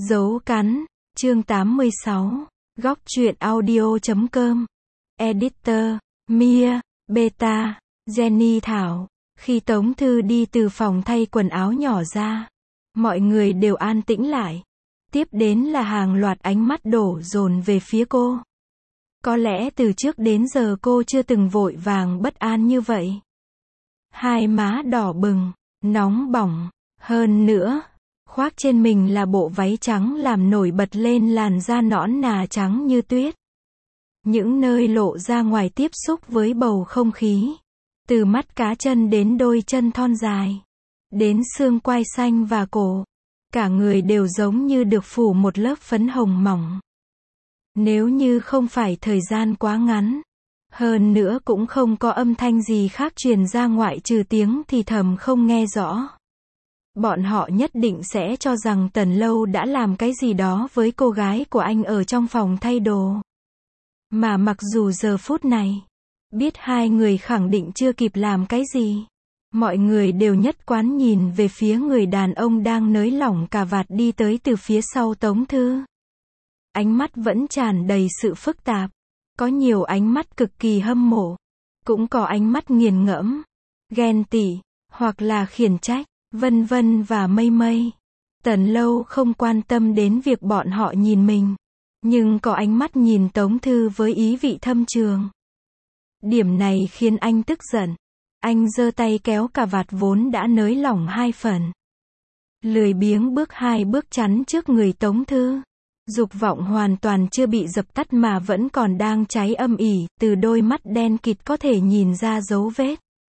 Dấu cắn, chương 86, góc truyện audio.com, editor, Mia, Beta, Jenny Thảo. Khi Tống Thư đi từ phòng thay quần áo nhỏ ra, mọi người đều an tĩnh lại. Tiếp đến là hàng loạt ánh mắt đổ dồn về phía cô. Có lẽ từ trước đến giờ cô chưa từng vội vàng bất an như vậy. Hai má đỏ bừng, nóng bỏng, hơn nữa, khoác trên mình là bộ váy trắng làm nổi bật lên làn da nõn nà trắng như tuyết. Những nơi lộ ra ngoài tiếp xúc với bầu không khí. Từ mắt cá chân đến đôi chân thon dài. Đến xương quai xanh và cổ. Cả người đều giống như được phủ một lớp phấn hồng mỏng. Nếu như không phải thời gian quá ngắn. Hơn nữa cũng không có âm thanh gì khác truyền ra ngoại trừ tiếng thì thầm không nghe rõ. Bọn họ nhất định sẽ cho rằng Tần Lâu đã làm cái gì đó với cô gái của anh ở trong phòng thay đồ. Mà mặc dù giờ phút này, biết hai người khẳng định chưa kịp làm cái gì. Mọi người đều nhất quán nhìn về phía người đàn ông đang nới lỏng cà vạt đi tới từ phía sau Tống Thư. Ánh mắt vẫn tràn đầy sự phức tạp. Có nhiều ánh mắt cực kỳ hâm mộ. Cũng có ánh mắt nghiền ngẫm, ghen tị, hoặc là khiển trách, vân vân và mây mây. Tần Lâu không quan tâm đến việc bọn họ nhìn mình. Nhưng có ánh mắt nhìn Tống Thư với ý vị thâm trường. Điểm này khiến anh tức giận. Anh giơ tay kéo cà vạt vốn đã nới lỏng hai phần. Lười biếng bước hai bước chắn trước người Tống Thư. Dục vọng hoàn toàn chưa bị dập tắt mà vẫn còn đang cháy âm ỉ, từ đôi mắt đen kịt có thể nhìn ra dấu vết.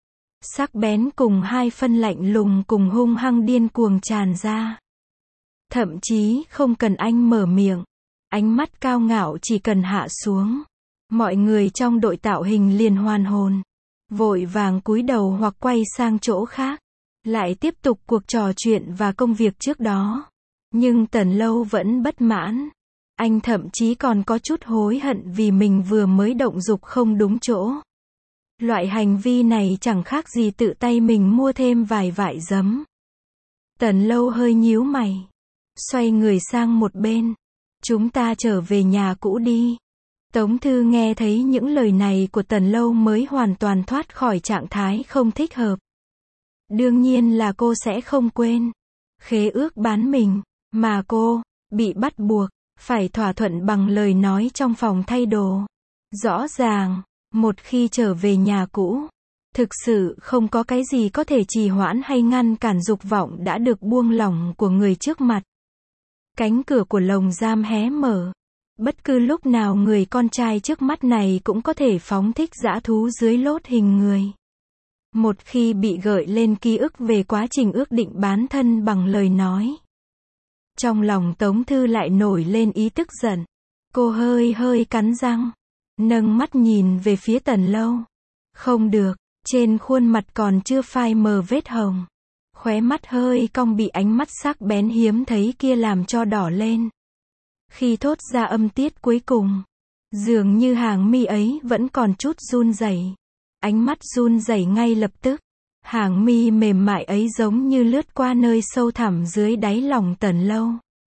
Sắc bén cùng hai phân lạnh lùng cùng hung hăng điên cuồng tràn ra. Thậm chí không cần anh mở miệng. Ánh mắt cao ngạo chỉ cần hạ xuống. Mọi người trong đội tạo hình liền hoàn hồn. Vội vàng cúi đầu hoặc quay sang chỗ khác. Lại tiếp tục cuộc trò chuyện và công việc trước đó. Nhưng Tần Lâu vẫn bất mãn. Anh thậm chí còn có chút hối hận vì mình vừa mới động dục không đúng chỗ. Loại hành vi này chẳng khác gì tự tay mình mua thêm vài vại giấm. Tần Lâu hơi nhíu mày. Xoay người sang một bên. Chúng ta trở về nhà cũ đi. Tống Thư nghe thấy những lời này của Tần Lâu mới hoàn toàn thoát khỏi trạng thái không thích hợp. Đương nhiên là cô sẽ không quên. Khế ước bán mình. Mà cô, bị bắt buộc, phải thỏa thuận bằng lời nói trong phòng thay đồ. Rõ ràng, một khi trở về nhà cũ, thực sự không có cái gì có thể trì hoãn hay ngăn cản dục vọng đã được buông lỏng của người trước mặt. Cánh cửa của lồng giam hé mở. Bất cứ lúc nào người con trai trước mắt này cũng có thể phóng thích dã thú dưới lốt hình người. Một khi bị gợi lên ký ức về quá trình ước định bán thân bằng lời nói. Trong lòng Tống Thư lại nổi lên ý tức giận. Cô hơi cắn răng. Nâng mắt nhìn về phía Tần Lâu. Không được, trên khuôn mặt còn chưa phai mờ vết hồng. Khóe mắt hơi cong bị ánh mắt sắc bén hiếm thấy kia làm cho đỏ lên. Khi thốt ra âm tiết cuối cùng, dường như hàng mi ấy vẫn còn chút run rẩy. Ánh mắt run rẩy ngay lập tức. Hàng mi mềm mại ấy giống như lướt qua nơi sâu thẳm dưới đáy lòng Tần Lâu.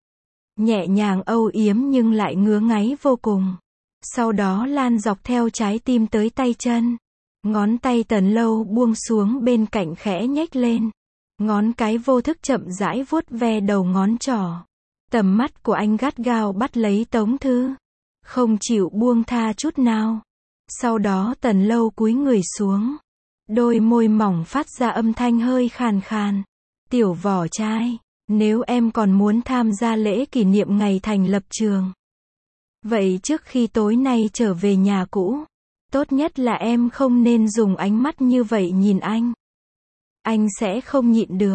Nhẹ nhàng âu yếm nhưng lại ngứa ngáy vô cùng. Sau đó lan dọc theo trái tim tới tay chân. Ngón tay Tần Lâu buông xuống bên cạnh khẽ nhếch lên. Ngón cái vô thức chậm rãi vuốt ve đầu ngón trỏ. Tầm mắt của anh gắt gao bắt lấy Tống Thư. Không chịu buông tha chút nào. Sau đó Tần Lâu cúi người xuống. Đôi môi mỏng phát ra âm thanh hơi khàn khàn. Tiểu vỏ trai, nếu em còn muốn tham gia lễ kỷ niệm ngày thành lập trường. Vậy trước khi tối nay trở về nhà cũ, tốt nhất là em không nên dùng ánh mắt như vậy nhìn anh. Anh sẽ không nhịn được.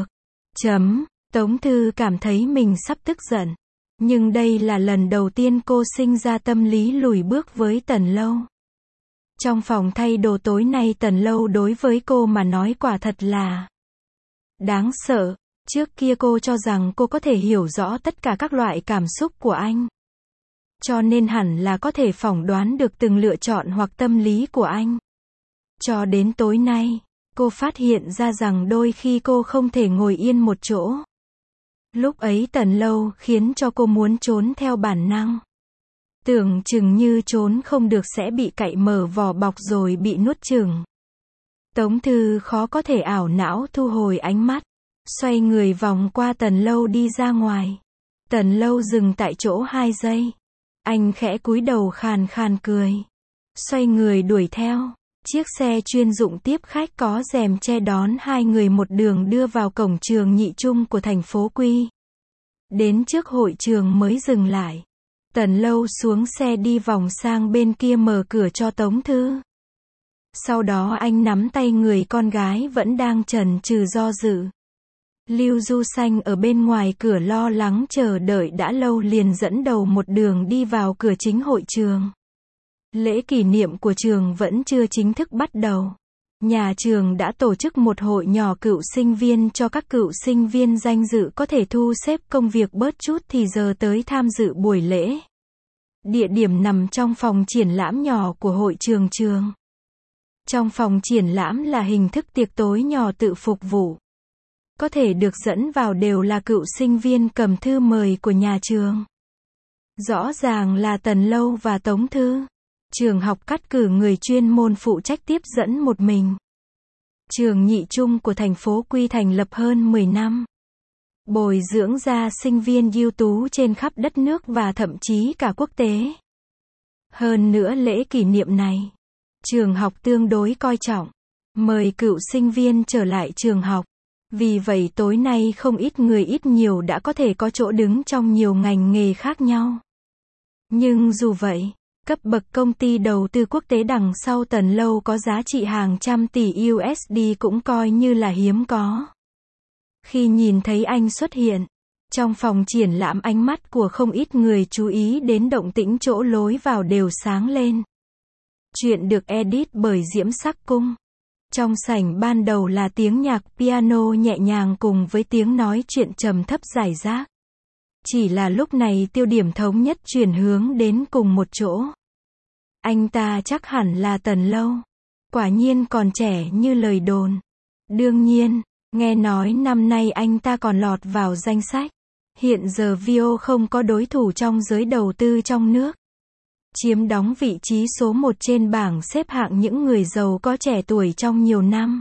Tống Thư cảm thấy mình sắp tức giận. Nhưng đây là lần đầu tiên cô sinh ra tâm lý lùi bước với Tần Lâu. Trong phòng thay đồ tối nay Tần Lâu đối với cô mà nói quả thật là đáng sợ. Trước kia cô cho rằng cô có thể hiểu rõ tất cả các loại cảm xúc của anh. Cho nên hẳn là có thể phỏng đoán được từng lựa chọn hoặc tâm lý của anh. Cho đến tối nay, cô phát hiện ra rằng đôi khi cô không thể ngồi yên một chỗ. Lúc ấy Tần Lâu khiến cho cô muốn trốn theo bản năng. Tưởng chừng như trốn không được sẽ bị cạy mở vỏ bọc rồi bị nuốt chửng. Tống Thư khó có thể ảo não thu hồi ánh mắt, xoay người vòng qua Tần Lâu đi ra ngoài. Tần Lâu dừng tại chỗ 2 giây. Anh khẽ cúi đầu khàn khàn cười. Xoay người đuổi theo. Chiếc xe chuyên dụng tiếp khách có rèm che đón hai người một đường đưa vào cổng trường nhị trung của thành phố Quy. Đến trước hội trường mới dừng lại. Tần Lâu xuống xe đi vòng sang bên kia mở cửa cho Tống Thư. Sau đó anh nắm tay người con gái vẫn đang chần chừ do dự. Lưu Du Xanh ở bên ngoài cửa lo lắng chờ đợi đã lâu liền dẫn đầu một đường đi vào cửa chính hội trường. Lễ kỷ niệm của trường vẫn chưa chính thức bắt đầu. Nhà trường đã tổ chức một hội nhỏ cựu sinh viên cho các cựu sinh viên danh dự có thể thu xếp công việc bớt chút thì giờ tới tham dự buổi lễ. Địa điểm nằm trong phòng triển lãm nhỏ của hội trường trường. Trong phòng triển lãm là hình thức tiệc tối nhỏ tự phục vụ. Có thể được dẫn vào đều là cựu sinh viên cầm thư mời của nhà trường. Rõ ràng là Tần Lâu và Tống Thư. Trường học cắt cử người chuyên môn phụ trách tiếp dẫn một mình. Trường nhị trung của thành phố Quy thành lập hơn 10 năm. Bồi dưỡng ra sinh viên ưu tú trên khắp đất nước và thậm chí cả quốc tế. Hơn nữa lễ kỷ niệm này, trường học tương đối coi trọng. Mời cựu sinh viên trở lại trường học. Vì vậy tối nay không ít người ít nhiều đã có thể có chỗ đứng trong nhiều ngành nghề khác nhau. Nhưng dù vậy, cấp bậc công ty đầu tư quốc tế đằng sau Tần Lâu có giá trị hàng trăm tỷ USD cũng coi như là hiếm có. Khi nhìn thấy anh xuất hiện, trong phòng triển lãm ánh mắt của không ít người chú ý đến động tĩnh chỗ lối vào đều sáng lên. Chuyện được edit bởi Diễm Sắc Cung. Trong sảnh ban đầu là tiếng nhạc piano nhẹ nhàng cùng với tiếng nói chuyện trầm thấp rải rác. Chỉ là lúc này tiêu điểm thống nhất chuyển hướng đến cùng một chỗ. Anh ta chắc hẳn là Tần Lâu. Quả nhiên còn trẻ như lời đồn. Đương nhiên, nghe nói năm nay anh ta còn lọt vào danh sách. Hiện giờ Vio không có đối thủ trong giới đầu tư trong nước. Chiếm đóng vị trí số 1 trên bảng xếp hạng những người giàu có trẻ tuổi trong nhiều năm.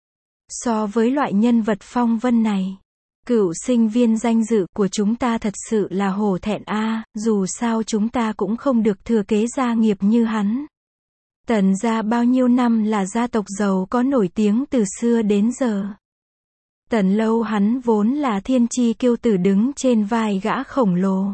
So với loại nhân vật phong vân này, cựu sinh viên danh dự của chúng ta thật sự là hổ thẹn a, dù sao chúng ta cũng không được thừa kế gia nghiệp như hắn. Tần gia bao nhiêu năm là gia tộc giàu có nổi tiếng từ xưa đến giờ. Tần Lâu hắn vốn là thiên chi kiêu tử đứng trên vai gã khổng lồ.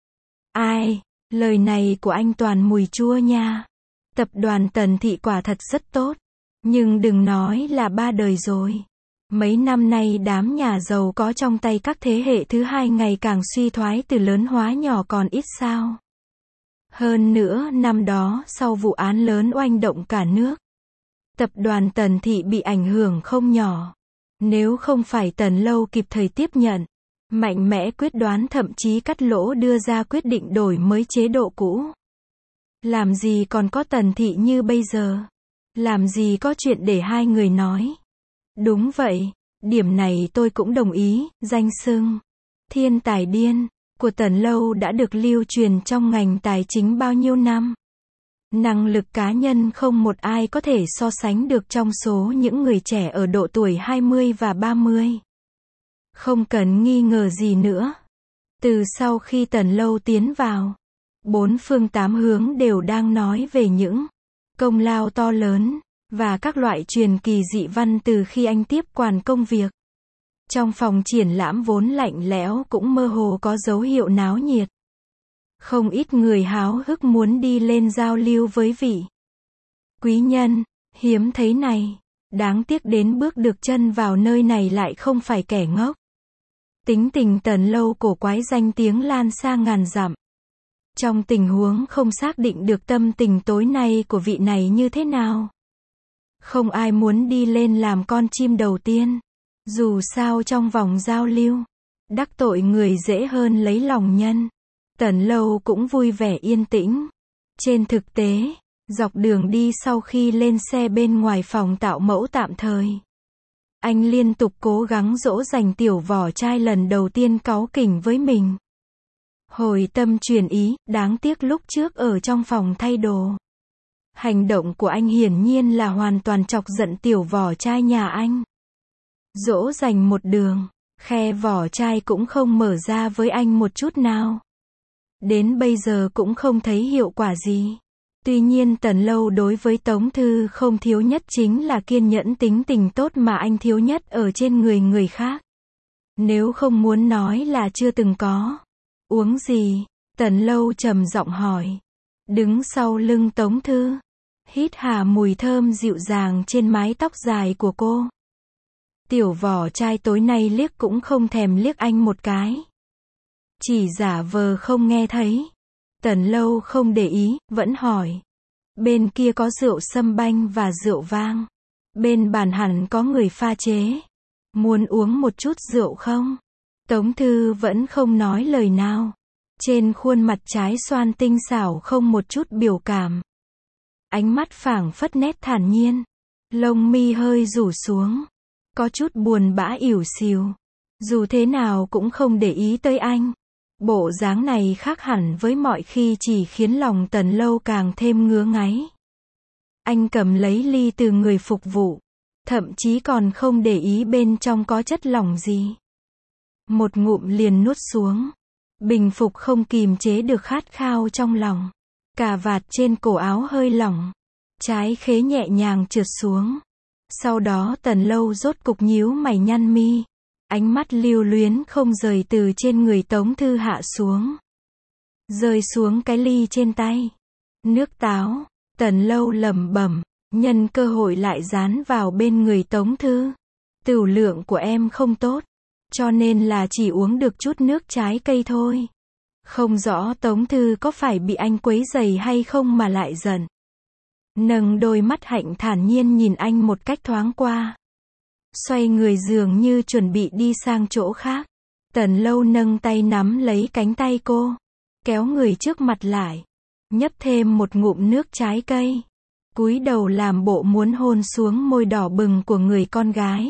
Ai, lời này của anh toàn mùi chua nha. Tập đoàn Tần thị quả thật rất tốt. Nhưng đừng nói là 3 đời rồi. Mấy năm nay đám nhà giàu có trong tay các thế hệ thứ hai ngày càng suy thoái từ lớn hóa nhỏ còn ít sao. Hơn nữa năm đó sau vụ án lớn oanh động cả nước, tập đoàn Tần thị bị ảnh hưởng không nhỏ. Nếu không phải Tần Lâu kịp thời tiếp nhận, mạnh mẽ quyết đoán thậm chí cắt lỗ đưa ra quyết định đổi mới chế độ cũ. Làm gì còn có Tần thị như bây giờ. Làm gì có chuyện để hai người nói. Đúng vậy, điểm này tôi cũng đồng ý, danh xưng thiên tài điên của Tần Lâu đã được lưu truyền trong ngành tài chính bao nhiêu năm. Năng lực cá nhân không một ai có thể so sánh được trong số những người trẻ ở độ tuổi 20 và 30. Không cần nghi ngờ gì nữa. Từ sau khi Tần Lâu tiến vào, 4 phương 8 hướng đều đang nói về những công lao to lớn và các loại truyền kỳ dị văn từ khi anh tiếp quản công việc. Trong phòng triển lãm vốn lạnh lẽo cũng mơ hồ có dấu hiệu náo nhiệt. Không ít người háo hức muốn đi lên giao lưu với vị quý nhân hiếm thấy này. Đáng tiếc đến bước được chân vào nơi này lại không phải kẻ ngốc. Tính tình Tần Lâu cổ quái danh tiếng lan xa ngàn dặm. Trong tình huống không xác định được tâm tình tối nay của vị này như thế nào, không ai muốn đi lên làm con chim đầu tiên. Dù sao trong vòng giao lưu, đắc tội người dễ hơn lấy lòng nhân. Tần Lâu cũng vui vẻ yên tĩnh. Trên thực tế, dọc đường đi sau khi lên xe bên ngoài phòng tạo mẫu tạm thời, Anh liên tục cố gắng dỗ dành tiểu vỏ trai lần đầu tiên cáu kỉnh với mình. Hồi tâm chuyển ý, đáng tiếc lúc trước ở trong phòng thay đồ. Hành động của anh hiển nhiên là hoàn toàn chọc giận tiểu vỏ trai nhà anh. Dỗ dành một đường, khe vỏ trai cũng không mở ra với anh một chút nào. Đến bây giờ cũng không thấy hiệu quả gì. Tuy nhiên Tần Lâu đối với Tống Thư không thiếu nhất chính là kiên nhẫn, tính tình tốt mà anh thiếu nhất ở trên người khác. Nếu không muốn nói là chưa từng có. Uống gì? Tần Lâu trầm giọng hỏi. Đứng sau lưng Tống Thư, hít hà mùi thơm dịu dàng trên mái tóc dài của cô. Tiểu vỏ trai tối nay liếc cũng không thèm liếc anh một cái. Chỉ giả vờ không nghe thấy. Tần Lâu không để ý, vẫn hỏi. Bên kia có rượu sâm banh và rượu vang. Bên bàn hẳn có người pha chế. Muốn uống một chút rượu không? Tống Thư vẫn không nói lời nào. Trên khuôn mặt trái xoan tinh xảo không một chút biểu cảm. Ánh mắt phảng phất nét thản nhiên. Lông mi hơi rủ xuống. Có chút buồn bã ỉu xìu. Dù thế nào cũng không để ý tới anh. Bộ dáng này khác hẳn với mọi khi, chỉ khiến lòng Tần Lâu càng thêm ngứa ngáy. Anh cầm lấy ly từ người phục vụ. Thậm chí còn không để ý bên trong có chất lỏng gì. Một ngụm liền nuốt xuống. Bình phục không kìm chế được khát khao trong lòng. Cà vạt trên cổ áo hơi lỏng. Trái khế nhẹ nhàng trượt xuống. Sau đó Tần Lâu rốt cục nhíu mày nhăn mi. Ánh mắt lưu luyến không rời từ trên người Tống Thư hạ xuống. Rơi xuống cái ly trên tay. Nước táo. Tần Lâu lẩm bẩm, nhân cơ hội lại dán vào bên người Tống Thư. Tửu lượng của em không tốt, cho nên là chỉ uống được chút nước trái cây thôi. Không rõ Tống Thư có phải bị anh quấy rầy hay không mà lại giận. Nâng đôi mắt hạnh thản nhiên nhìn anh một cách thoáng qua. Xoay người dường như chuẩn bị đi sang chỗ khác. Tần Lâu nâng tay nắm lấy cánh tay cô. Kéo người trước mặt lại. Nhấp thêm một ngụm nước trái cây. Cúi đầu làm bộ muốn hôn xuống môi đỏ bừng của người con gái.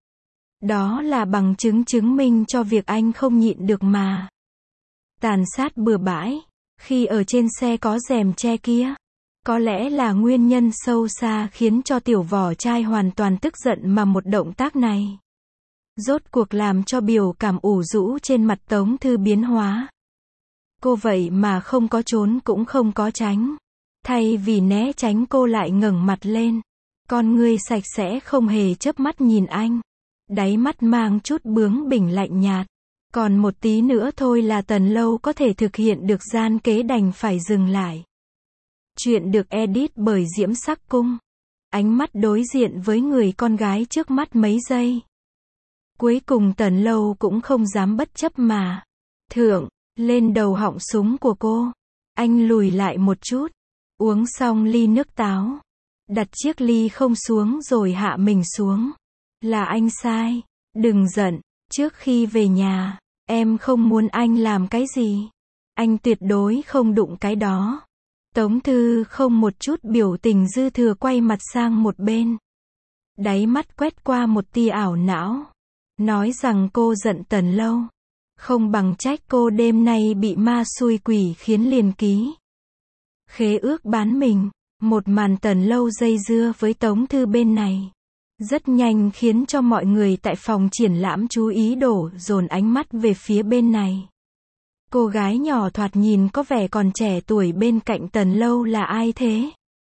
Đó là bằng chứng chứng minh cho việc anh không nhịn được mà. Tàn sát bừa bãi. Khi ở trên xe có rèm che kia. Có lẽ là nguyên nhân sâu xa khiến cho tiểu vỏ trai hoàn toàn tức giận mà một động tác này. Rốt cuộc làm cho biểu cảm ủ rũ trên mặt Tống Thư biến hóa. Cô vậy mà không có trốn cũng không có tránh. Thay vì né tránh cô lại ngẩng mặt lên. Con ngươi sạch sẽ không hề chớp mắt nhìn anh. Đáy mắt mang chút bướng bỉnh lạnh nhạt. Còn một tí nữa thôi là Tần Lâu có thể thực hiện được gian kế, đành phải dừng lại. Chuyện được edit bởi Diễm Sắc Cung. Ánh mắt đối diện với người con gái trước mắt mấy giây. Cuối cùng Tần Lâu cũng không dám bất chấp mà thượng lên đầu họng súng của cô. Anh lùi lại một chút. Uống xong ly nước táo. Đặt chiếc ly không xuống rồi hạ mình xuống. Là anh sai. Đừng giận. Trước khi về nhà, em không muốn anh làm cái gì. Anh tuyệt đối không đụng cái đó. Tống Thư không một chút biểu tình dư thừa quay mặt sang một bên. Đáy mắt quét qua một tia ảo não. Nói rằng cô giận Tần Lâu. Không bằng trách cô đêm nay bị ma xui quỷ khiến liền ký khế ước bán mình. Một màn Tần Lâu dây dưa với Tống Thư bên này. Rất nhanh khiến cho mọi người tại phòng triển lãm chú ý đổ dồn ánh mắt về phía bên này. Cô gái nhỏ thoạt nhìn có vẻ còn trẻ tuổi bên cạnh Tần Lâu là ai thế?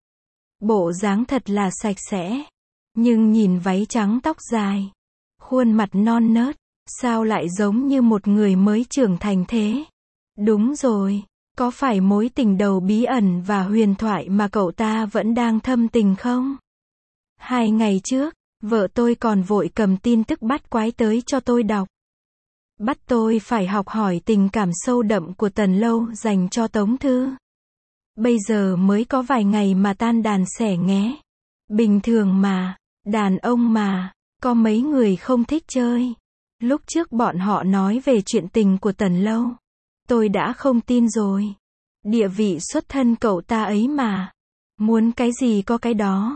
Bộ dáng thật là sạch sẽ. Nhưng nhìn váy trắng tóc dài. Khuôn mặt non nớt. Sao lại giống như một người mới trưởng thành thế? Đúng rồi. Có phải mối tình đầu bí ẩn và huyền thoại mà cậu ta vẫn đang thâm tình không? 2 ngày trước, vợ tôi còn vội cầm tin tức bắt quái tới cho tôi đọc. Bắt tôi phải học hỏi tình cảm sâu đậm của Tần Lâu dành cho Tống Thư. Bây giờ mới có vài ngày mà tan đàn xẻ nghé. Bình thường mà, đàn ông mà, có mấy người không thích chơi. Lúc trước bọn họ nói về chuyện tình của Tần Lâu. Tôi đã không tin rồi. Địa vị xuất thân cậu ta ấy mà. Muốn cái gì có cái đó.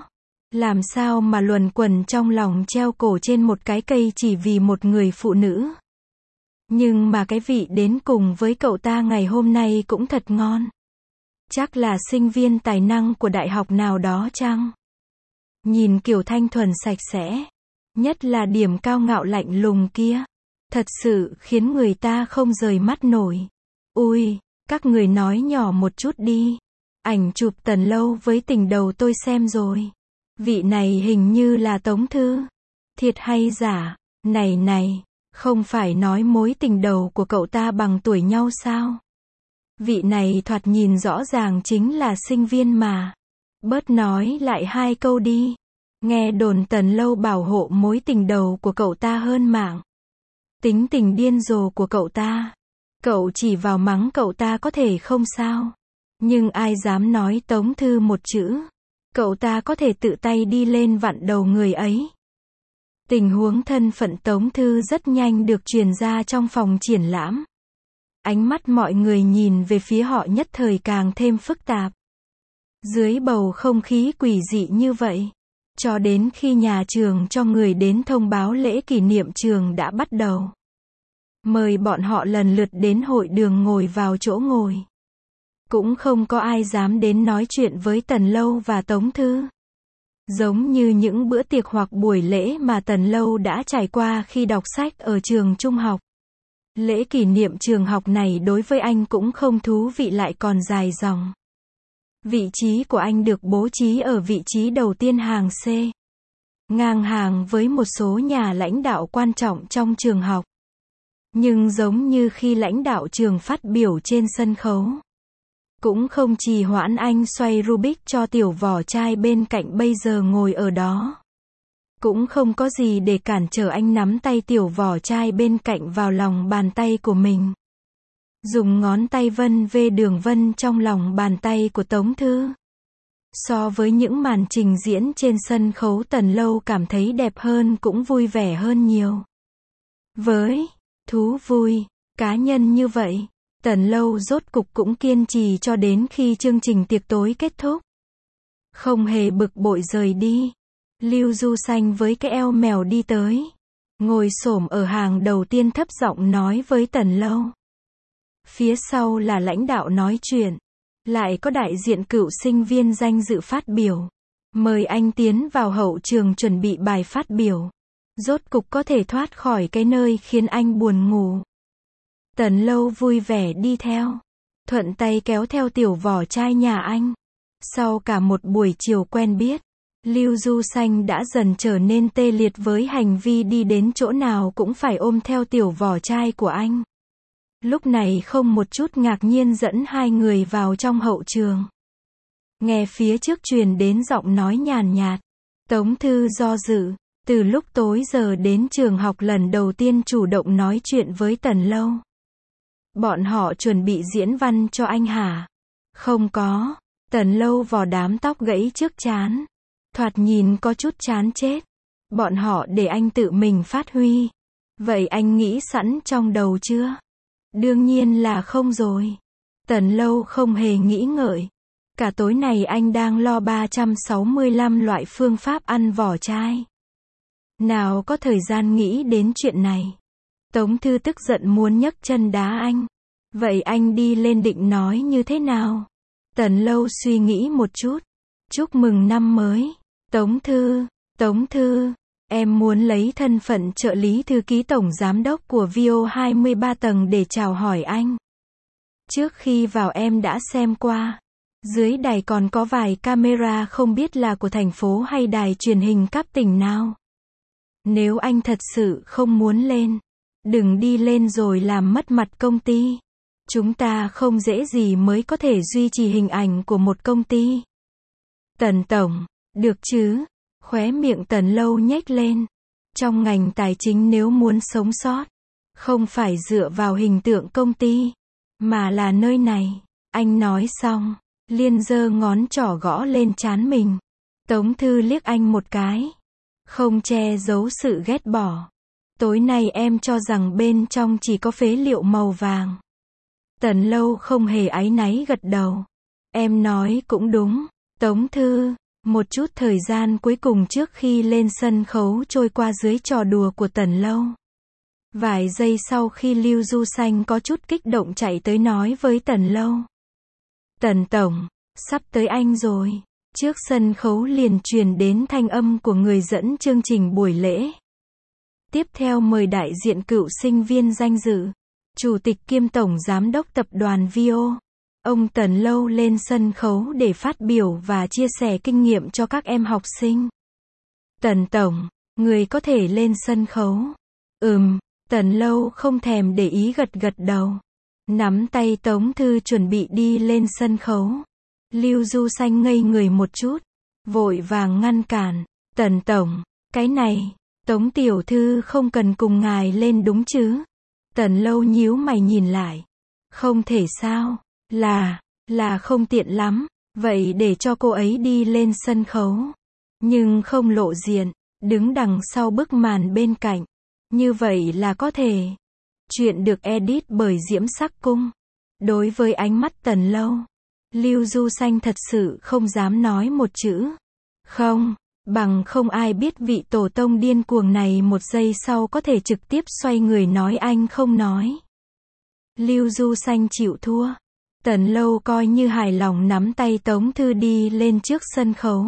Làm sao mà luẩn quẩn trong lòng treo cổ trên một cái cây chỉ vì một người phụ nữ. Nhưng mà cái vị đến cùng với cậu ta ngày hôm nay cũng thật ngon. Chắc là sinh viên tài năng của đại học nào đó chăng? Nhìn kiểu thanh thuần sạch sẽ, nhất là điểm cao ngạo lạnh lùng kia, thật sự khiến người ta không rời mắt nổi. Ui, các người nói nhỏ một chút đi. Ảnh chụp Tần Lâu với tình đầu tôi xem rồi. Vị này hình như là Tống Thư. Thiệt hay giả? Này, không phải nói mối tình đầu của cậu ta bằng tuổi nhau sao? Vị này thoạt nhìn rõ ràng chính là sinh viên mà. Bớt nói lại 2 câu đi. Nghe đồn Tần Lâu bảo hộ mối tình đầu của cậu ta hơn mạng. Tính tình điên rồ của cậu ta. Cậu chỉ vào mắng cậu ta có thể không sao. Nhưng ai dám nói Tống Thư một chữ. Cậu ta có thể tự tay đi lên vặn đầu người ấy. Tình huống thân phận Tống Thư rất nhanh được truyền ra trong phòng triển lãm. Ánh mắt mọi người nhìn về phía họ nhất thời càng thêm phức tạp. Dưới bầu không khí quỷ dị như vậy, cho đến khi nhà trường cho người đến thông báo lễ kỷ niệm trường đã bắt đầu. Mời bọn họ lần lượt đến hội đường ngồi vào chỗ ngồi. Cũng không có ai dám đến nói chuyện với Tần Lâu và Tống Thư. Giống như những bữa tiệc hoặc buổi lễ mà Tần Lâu đã trải qua khi đọc sách ở trường trung học. Lễ kỷ niệm trường học này đối với anh cũng không thú vị lại còn dài dòng. Vị trí của anh được bố trí ở vị trí đầu tiên hàng C. Ngang hàng với một số nhà lãnh đạo quan trọng trong trường học. Nhưng giống như khi lãnh đạo trường phát biểu trên sân khấu. Cũng không trì hoãn anh xoay Rubik cho tiểu vỏ chai bên cạnh bây giờ ngồi ở đó. Cũng không có gì để cản trở anh nắm tay tiểu vỏ chai bên cạnh vào lòng bàn tay của mình. Dùng ngón tay vân vê đường vân trong lòng bàn tay của Tống Thư. So với những màn trình diễn trên sân khấu Tần Lâu cảm thấy đẹp hơn cũng vui vẻ hơn nhiều. Với thú vui, cá nhân như vậy, Tần Lâu rốt cục cũng kiên trì cho đến khi chương trình tiệc tối kết thúc. Không hề bực bội rời đi. Lưu Du Xanh với cái eo mèo đi tới. Ngồi xổm ở hàng đầu tiên thấp giọng nói với Tần Lâu. Phía sau là lãnh đạo nói chuyện. Lại có đại diện cựu sinh viên danh dự phát biểu. Mời anh tiến vào hậu trường chuẩn bị bài phát biểu. Rốt cục có thể thoát khỏi cái nơi khiến anh buồn ngủ. Tần Lâu vui vẻ đi theo. Thuận tay kéo theo tiểu vỏ chai nhà anh. Sau cả một buổi chiều quen biết, Lưu Du Xanh đã dần trở nên tê liệt với hành vi đi đến chỗ nào cũng phải ôm theo tiểu vỏ chai của anh. Lúc này không một chút ngạc nhiên dẫn 2 người vào trong hậu trường. Nghe phía trước truyền đến giọng nói nhàn nhạt. Tống Thư do dự, từ lúc tối giờ đến trường học lần đầu tiên chủ động nói chuyện với Tần Lâu. Bọn họ chuẩn bị diễn văn cho anh hả? Không có. Tần Lâu vò đám tóc gãy trước trán. Thoạt nhìn có chút chán chết. Bọn họ để anh tự mình phát huy. Vậy anh nghĩ sẵn trong đầu chưa? Đương nhiên là không rồi. Tần Lâu không hề nghĩ ngợi. Cả tối này anh đang lo 365 loại phương pháp ăn vỏ chai. Nào có thời gian nghĩ đến chuyện này. Tống Thư tức giận muốn nhấc chân đá anh. Vậy anh đi lên định nói như thế nào? Tần Lâu suy nghĩ một chút. Chúc mừng năm mới. Tống Thư, em muốn lấy thân phận trợ lý thư ký tổng giám đốc của VO 23 tầng để chào hỏi anh. Trước khi vào em đã xem qua. Dưới đài còn có vài camera không biết là của thành phố hay đài truyền hình cấp tỉnh nào. Nếu anh thật sự không muốn lên, đừng đi lên rồi làm mất mặt công ty. Chúng ta không dễ gì mới có thể duy trì hình ảnh của một công ty. Tần Tổng, được chứ? Khóe miệng Tần Lâu nhếch lên. Trong ngành tài chính nếu muốn sống sót, không phải dựa vào hình tượng công ty, mà là nơi này. Anh nói xong, liền giơ ngón trỏ gõ lên trán mình. Tống Thư liếc anh một cái. Không che giấu sự ghét bỏ. Tối nay em cho rằng bên trong chỉ có phế liệu màu vàng. Tần Lâu không hề áy náy gật đầu. Em nói cũng đúng, Tống Thư. Một chút thời gian cuối cùng trước khi lên sân khấu trôi qua dưới trò đùa của Tần Lâu. Vài giây sau khi Lưu Du Xanh có chút kích động chạy tới nói với Tần Lâu. Tần Tổng, sắp tới anh rồi. Trước sân khấu liền truyền đến thanh âm của người dẫn chương trình buổi lễ. Tiếp theo mời đại diện cựu sinh viên danh dự, Chủ tịch kiêm Tổng Giám đốc Tập đoàn VO, ông Tần Lâu lên sân khấu để phát biểu và chia sẻ kinh nghiệm cho các em học sinh. Tần Tổng, người có thể lên sân khấu. Tần Lâu không thèm để ý gật gật đầu. Nắm tay Tống Thư chuẩn bị đi lên sân khấu. Lưu Du Xanh ngây người một chút, vội vàng ngăn cản. Tần Tổng, cái này, Tống Tiểu Thư không cần cùng ngài lên đúng chứ? Tần Lâu nhíu mày nhìn lại. Không thể sao, là không tiện lắm, vậy để cho cô ấy đi lên sân khấu. Nhưng không lộ diện, đứng đằng sau bức màn bên cạnh. Như vậy là có thể. Chuyện được edit bởi Diễm Sắc Cung. Đối với ánh mắt Tần Lâu, Lưu Du Xanh thật sự không dám nói một chữ. Không, bằng không ai biết vị tổ tông điên cuồng này một giây sau có thể trực tiếp xoay người nói anh không nói. Lưu Du Xanh chịu thua. Tần Lâu coi như hài lòng nắm tay Tống Thư đi lên trước sân khấu.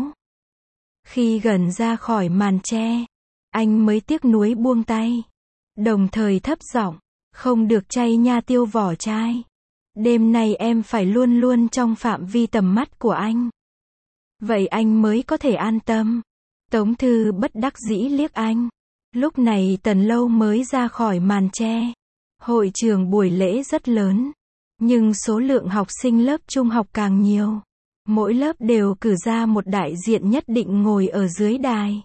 Khi gần ra khỏi màn che, anh mới tiếc nuối buông tay. Đồng thời thấp giọng, không được chay nha Tiêu Vỏ Chai. Đêm nay em phải luôn luôn trong phạm vi tầm mắt của anh. Vậy anh mới có thể an tâm. Tống Thư bất đắc dĩ liếc anh. Lúc này Tần Lâu mới ra khỏi màn che. Hội trường buổi lễ rất lớn, nhưng số lượng học sinh lớp trung học càng nhiều. Mỗi lớp đều cử ra một đại diện nhất định ngồi ở dưới đài.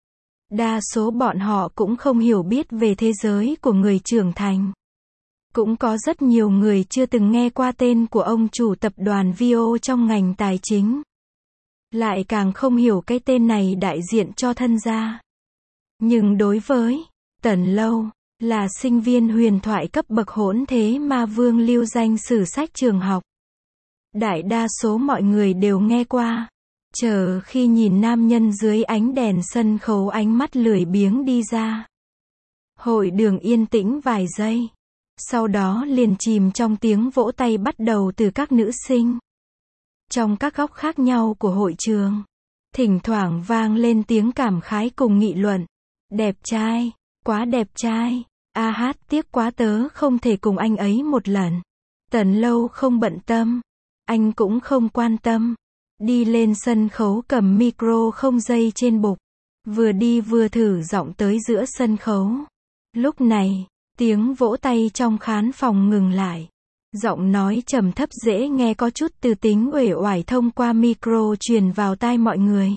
Đa số bọn họ cũng không hiểu biết về thế giới của người trưởng thành. Cũng có rất nhiều người chưa từng nghe qua tên của ông chủ tập đoàn VO trong ngành tài chính. Lại càng không hiểu cái tên này đại diện cho thân gia. Nhưng đối với Tần Lâu, là sinh viên huyền thoại cấp bậc hỗn thế ma vương lưu danh sử sách trường học. Đại đa số mọi người đều nghe qua. Chờ khi nhìn nam nhân dưới ánh đèn sân khấu ánh mắt lười biếng đi ra. Hội đường yên tĩnh vài giây. Sau đó liền chìm trong tiếng vỗ tay bắt đầu từ các nữ sinh. Trong các góc khác nhau của hội trường, thỉnh thoảng vang lên tiếng cảm khái cùng nghị luận. Đẹp trai, quá đẹp trai. Hát tiếc quá tớ không thể cùng anh ấy một lần. Tần Lâu không bận tâm. Anh cũng không quan tâm. Đi lên sân khấu cầm micro không dây trên bục. Vừa đi vừa thử giọng tới giữa sân khấu. Lúc này, tiếng vỗ tay trong khán phòng ngừng lại. Giọng nói trầm thấp dễ nghe có chút từ tính uể oải thông qua micro truyền vào tai mọi người.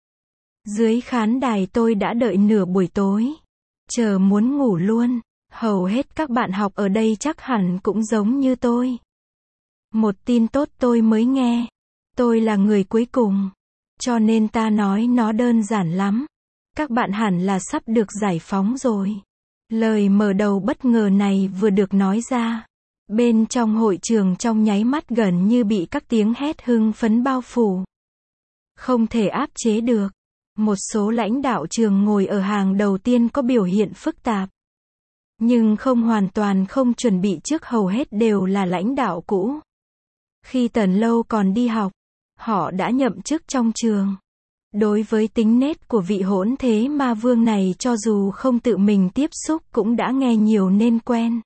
Dưới khán đài tôi đã đợi nửa buổi tối. Chờ muốn ngủ luôn. Hầu hết các bạn học ở đây chắc hẳn cũng giống như tôi. Một tin tốt tôi mới nghe. Tôi là người cuối cùng. Cho nên ta nói nó đơn giản lắm. Các bạn hẳn là sắp được giải phóng rồi. Lời mở đầu bất ngờ này vừa được nói ra. Bên trong hội trường trong nháy mắt gần như bị các tiếng hét hưng phấn bao phủ. Không thể áp chế được. Một số lãnh đạo trường ngồi ở hàng đầu tiên có biểu hiện phức tạp. Nhưng không hoàn toàn không chuẩn bị trước, hầu hết đều là lãnh đạo cũ. Khi Tần Lâu còn đi học, họ đã nhậm chức trong trường. Đối với tính nết của vị hỗn thế ma vương này cho dù không tự mình tiếp xúc cũng đã nghe nhiều nên quen.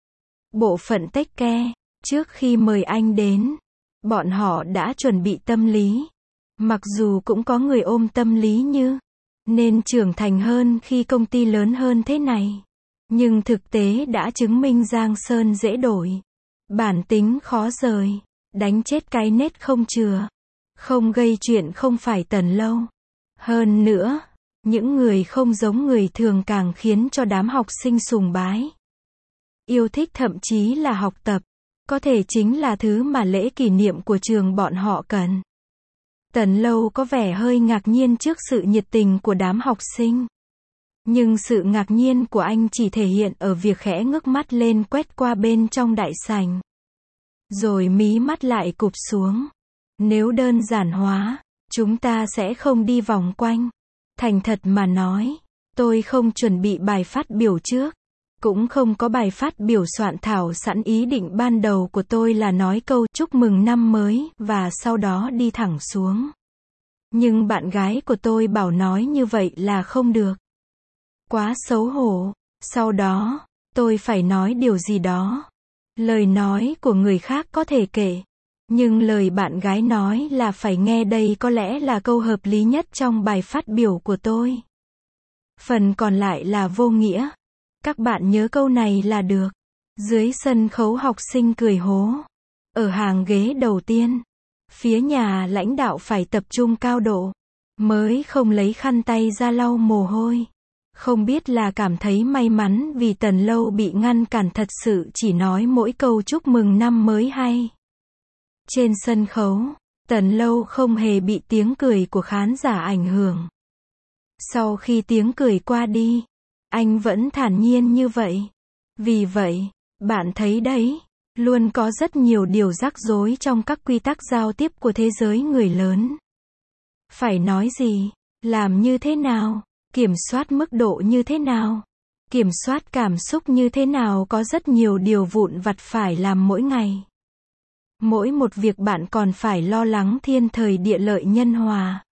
Bộ phận take care, trước khi mời anh đến, bọn họ đã chuẩn bị tâm lý. Mặc dù cũng có người ôm tâm lý như nên trưởng thành hơn khi công ty lớn hơn thế này. Nhưng thực tế đã chứng minh giang sơn dễ đổi. Bản tính khó rời. Đánh chết cái nết không chừa. Không gây chuyện không phải Tần Lâu. Hơn nữa, những người không giống người thường càng khiến cho đám học sinh sùng bái. Yêu thích thậm chí là học tập. Có thể chính là thứ mà lễ kỷ niệm của trường bọn họ cần. Tần Lâu có vẻ hơi ngạc nhiên trước sự nhiệt tình của đám học sinh. Nhưng sự ngạc nhiên của anh chỉ thể hiện ở việc khẽ ngước mắt lên quét qua bên trong đại sảnh. Rồi mí mắt lại cụp xuống. Nếu đơn giản hóa Chúng ta sẽ không đi vòng quanh. Thành thật mà nói, tôi không chuẩn bị bài phát biểu trước. Cũng không có bài phát biểu soạn thảo sẵn, ý định ban đầu của tôi là nói câu chúc mừng năm mới, và sau đó đi thẳng xuống. Nhưng bạn gái của tôi bảo nói như vậy là không được. Quá xấu hổ. Sau đó, tôi phải nói điều gì đó. Lời nói của người khác có thể kể. Nhưng lời bạn gái nói là phải nghe, đây có lẽ là câu hợp lý nhất trong bài phát biểu của tôi. Phần còn lại là vô nghĩa. Các bạn nhớ câu này là được. Dưới sân khấu học sinh cười hố. Ở hàng ghế đầu tiên, phía nhà lãnh đạo phải tập trung cao độ, mới không lấy khăn tay ra lau mồ hôi. Không biết là cảm thấy may mắn vì Tần Lâu bị ngăn cản, thật sự chỉ nói mỗi câu chúc mừng năm mới hay. Trên sân khấu, Tần Lâu không hề bị tiếng cười của khán giả ảnh hưởng. Sau khi tiếng cười qua đi, anh vẫn thản nhiên như vậy. Vì vậy, bạn thấy đấy, luôn có rất nhiều điều rắc rối trong các quy tắc giao tiếp của thế giới người lớn. Phải nói gì, làm như thế nào, kiểm soát mức độ như thế nào, kiểm soát cảm xúc như thế nào, có rất nhiều điều vụn vặt phải làm mỗi ngày. Mỗi một việc bạn còn phải lo lắng thiên thời địa lợi nhân hòa.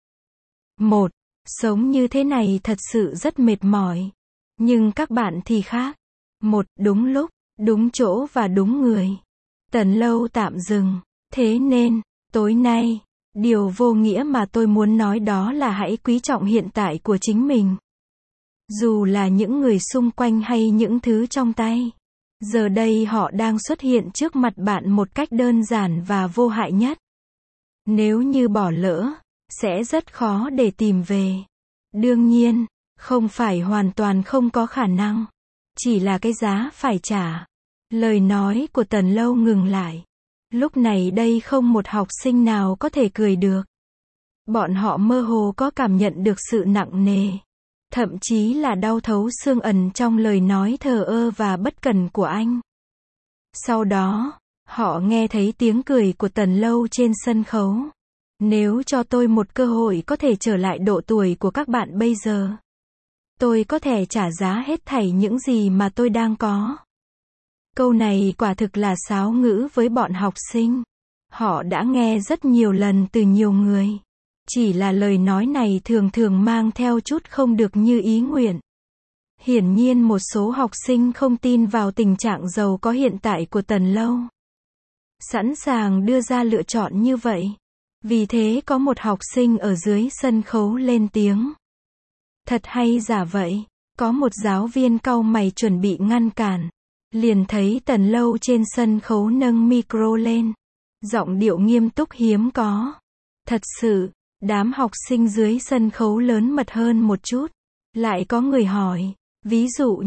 Sống như thế này thật sự rất mệt mỏi. Nhưng các bạn thì khác. Đúng lúc, đúng chỗ và đúng người. Tần Lâu tạm dừng. Thế nên, tối nay, điều vô nghĩa mà tôi muốn nói đó là hãy quý trọng hiện tại của chính mình. Dù là những người xung quanh hay những thứ trong tay. Giờ đây họ đang xuất hiện trước mặt bạn một cách đơn giản và vô hại nhất. Nếu như bỏ lỡ, sẽ rất khó để tìm về. Đương nhiên, không phải hoàn toàn không có khả năng. Chỉ là cái giá phải trả. Lời nói của Tần Lâu ngừng lại. Lúc này đây không một học sinh nào có thể cười được. Bọn họ mơ hồ có cảm nhận được sự nặng nề. Thậm chí là đau thấu xương ẩn trong lời nói thờ ơ và bất cần của anh. Sau đó, họ nghe thấy tiếng cười của Tần Lâu trên sân khấu. Nếu cho tôi một cơ hội có thể trở lại độ tuổi của các bạn bây giờ, tôi có thể trả giá hết thảy những gì mà tôi đang có. Câu này quả thực là sáo ngữ với bọn học sinh. Họ đã nghe rất nhiều lần từ nhiều người. Chỉ là lời nói này thường thường mang theo chút không được như ý nguyện. Hiển nhiên một số học sinh không tin vào tình trạng giàu có hiện tại của Tần Lâu. Sẵn sàng đưa ra lựa chọn như vậy. Vì thế có một học sinh ở dưới sân khấu lên tiếng. Thật hay giả vậy? Có một giáo viên cau mày chuẩn bị ngăn cản. Liền thấy Tần Lâu trên sân khấu nâng micro lên. Giọng điệu nghiêm túc hiếm có. Thật sự, đám học sinh dưới sân khấu lớn mật hơn một chút. Lại có người hỏi, ví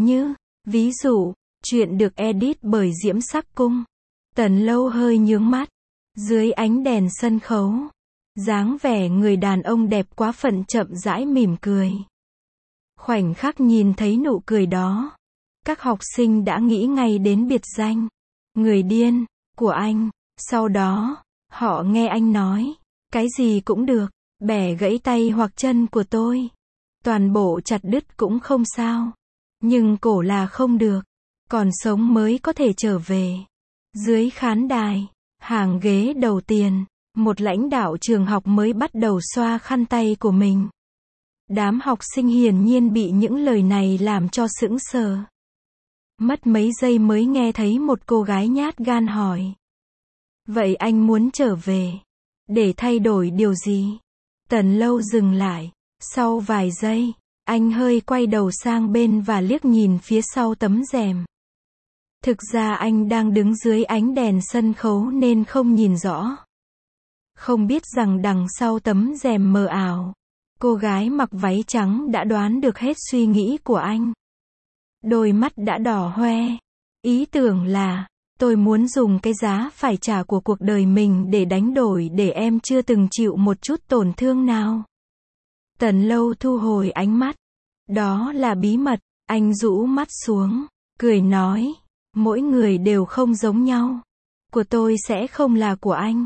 dụ, chuyện được edit bởi Diễm Sắc Cung. Tần Lâu hơi nhướng mắt. Dưới ánh đèn sân khấu, dáng vẻ người đàn ông đẹp quá phận chậm rãi mỉm cười. Khoảnh khắc nhìn thấy nụ cười đó, các học sinh đã nghĩ ngay đến biệt danh người điên của anh. Sau đó, họ nghe anh nói, cái gì cũng được, bẻ gãy tay hoặc chân của tôi. Toàn bộ chặt đứt cũng không sao. Nhưng cổ là không được. Còn sống mới có thể trở về. Dưới khán đài, hàng ghế đầu tiên, một lãnh đạo trường học mới bắt đầu xoa khăn tay của mình. Đám học sinh hiển nhiên bị những lời này làm cho sững sờ. Mất mấy giây mới nghe thấy một cô gái nhát gan hỏi. Vậy anh muốn trở về? Để thay đổi điều gì? Tần Lâu dừng lại. Sau vài giây, anh hơi quay đầu sang bên và liếc nhìn phía sau tấm rèm. Thực ra anh đang đứng dưới ánh đèn sân khấu nên không nhìn rõ. Không biết rằng đằng sau tấm rèm mờ ảo, cô gái mặc váy trắng đã đoán được hết suy nghĩ của anh. Đôi mắt đã đỏ hoe. Ý tưởng là, tôi muốn dùng cái giá phải trả của cuộc đời mình để đánh đổi để em chưa từng chịu một chút tổn thương nào. Tần Lâu thu hồi ánh mắt. Đó là bí mật. Anh rũ mắt xuống, cười nói, mỗi người đều không giống nhau. Của tôi sẽ không là của anh.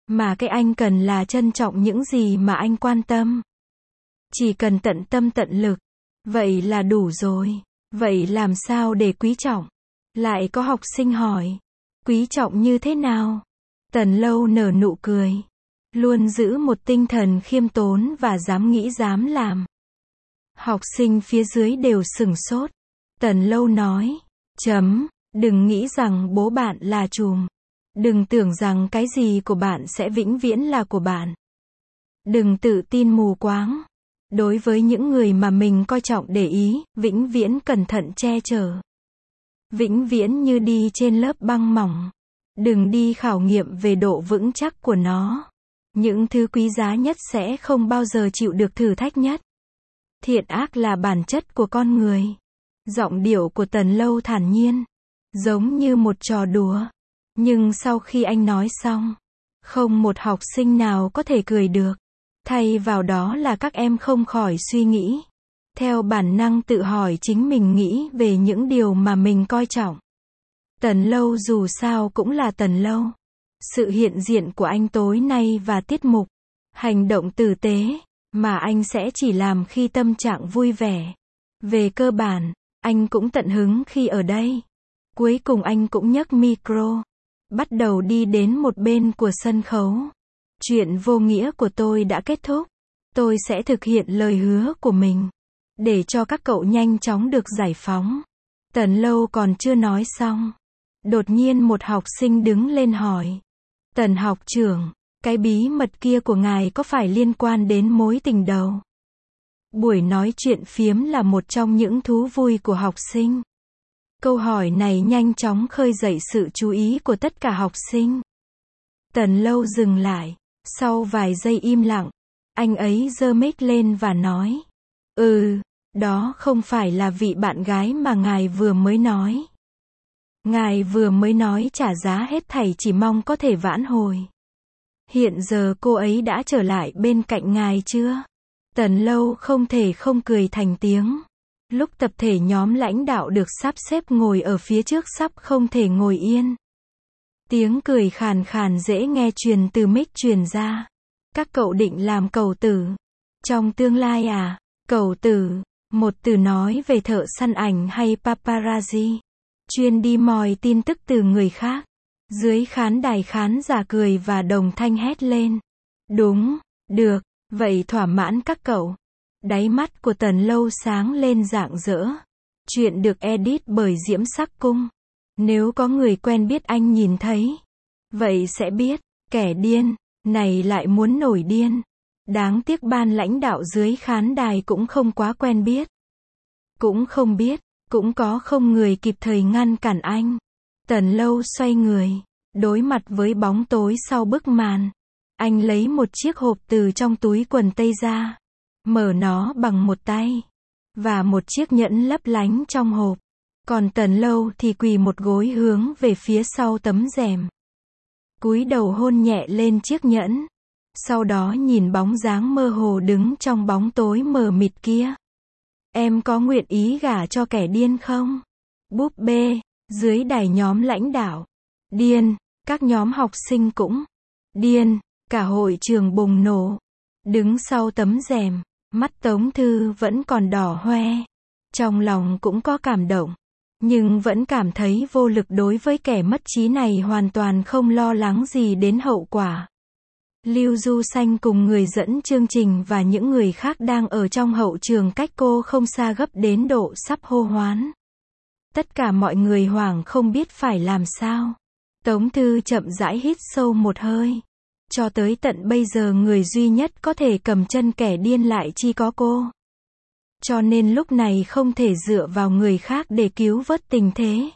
Mà cái anh cần là trân trọng những gì mà anh quan tâm. Chỉ cần tận tâm tận lực. Vậy là đủ rồi. Vậy làm sao để quý trọng? Lại có học sinh hỏi. Quý trọng như thế nào? Tần Lâu nở nụ cười. Luôn giữ một tinh thần khiêm tốn và dám nghĩ dám làm. Học sinh phía dưới đều sửng sốt. Tần Lâu nói. Đừng nghĩ rằng bố bạn là trùm. Đừng tưởng rằng cái gì của bạn sẽ vĩnh viễn là của bạn. Đừng tự tin mù quáng. Đối với những người mà mình coi trọng để ý, vĩnh viễn cẩn thận che chở. Vĩnh viễn như đi trên lớp băng mỏng. Đừng đi khảo nghiệm về độ vững chắc của nó. Những thứ quý giá nhất sẽ không bao giờ chịu được thử thách nhất. Thiện ác là bản chất của con người. Giọng điệu của Tần Lâu thản nhiên. Giống như một trò đùa. Nhưng sau khi anh nói xong, không một học sinh nào có thể cười được. Thay vào đó là các em không khỏi suy nghĩ. Theo bản năng tự hỏi chính mình nghĩ về những điều mà mình coi trọng. Tần Lâu dù sao cũng là Tần Lâu. Sự hiện diện của anh tối nay và tiết mục, hành động tử tế, mà anh sẽ chỉ làm khi tâm trạng vui vẻ. Về cơ bản, anh cũng tận hứng khi ở đây. Cuối cùng anh cũng nhấc micro. Bắt đầu đi đến một bên của sân khấu. Chuyện vô nghĩa của tôi đã kết thúc. Tôi sẽ thực hiện lời hứa của mình. Để cho các cậu nhanh chóng được giải phóng. Tần Lâu còn chưa nói xong. Đột nhiên một học sinh đứng lên hỏi. Tần học trưởng, cái bí mật kia của ngài có phải liên quan đến mối tình đầu? Buổi nói chuyện phiếm là một trong những thú vui của học sinh. Câu hỏi này nhanh chóng khơi dậy sự chú ý của tất cả học sinh. Tần Lâu dừng lại. Sau vài giây im lặng, anh ấy giơ mic lên và nói. Đó không phải là vị bạn gái mà ngài vừa mới nói. Ngài vừa mới nói trả giá hết thảy chỉ mong có thể vãn hồi. Hiện giờ cô ấy đã trở lại bên cạnh ngài chưa? Tần Lâu không thể không cười thành tiếng. Lúc tập thể nhóm lãnh đạo được sắp xếp ngồi ở phía trước sắp không thể ngồi yên. Tiếng cười khàn khàn dễ nghe truyền từ mic truyền ra. Các cậu định làm cầu tử. Trong tương lai à? Cầu tử, một từ nói về thợ săn ảnh hay paparazzi. Chuyên đi mòi tin tức từ người khác. Dưới khán đài khán giả cười và đồng thanh hét lên. Đúng, được, vậy thỏa mãn các cậu. Đáy mắt của Tần Lâu sáng lên rạng rỡ. Chuyện được edit bởi Diễm Sắc Cung. Nếu có người quen biết anh nhìn thấy, vậy sẽ biết, kẻ điên này lại muốn nổi điên. Đáng tiếc ban lãnh đạo dưới khán đài cũng không quá quen biết. Cũng không biết, cũng có không người kịp thời ngăn cản anh. Tần Lâu xoay người, đối mặt với bóng tối sau bức màn. Anh lấy một chiếc hộp từ trong túi quần tây ra, mở nó bằng một tay, và một chiếc nhẫn lấp lánh trong hộp. Còn Tần Lâu thì quỳ một gối hướng về phía sau tấm rèm. Cúi đầu hôn nhẹ lên chiếc nhẫn. Sau đó nhìn bóng dáng mơ hồ đứng trong bóng tối mờ mịt kia. Em có nguyện ý gả cho kẻ điên không? Búp bê, dưới đài nhóm lãnh đạo. Điên, các nhóm học sinh cũng. Điên, cả hội trường bùng nổ. Đứng sau tấm rèm, mắt Tống Thư vẫn còn đỏ hoe. Trong lòng cũng có cảm động. Nhưng vẫn cảm thấy vô lực đối với kẻ mất trí này, hoàn toàn không lo lắng gì đến hậu quả. Lưu Du Xanh cùng người dẫn chương trình và những người khác đang ở trong hậu trường cách cô không xa, gấp đến độ sắp hô hoán. Tất cả mọi người hoảng không biết phải làm sao. Tống Thư chậm rãi hít sâu một hơi. Cho tới tận bây giờ người duy nhất có thể cầm chân kẻ điên lại chỉ có cô. Cho nên lúc này không thể dựa vào người khác để cứu vớt tình thế.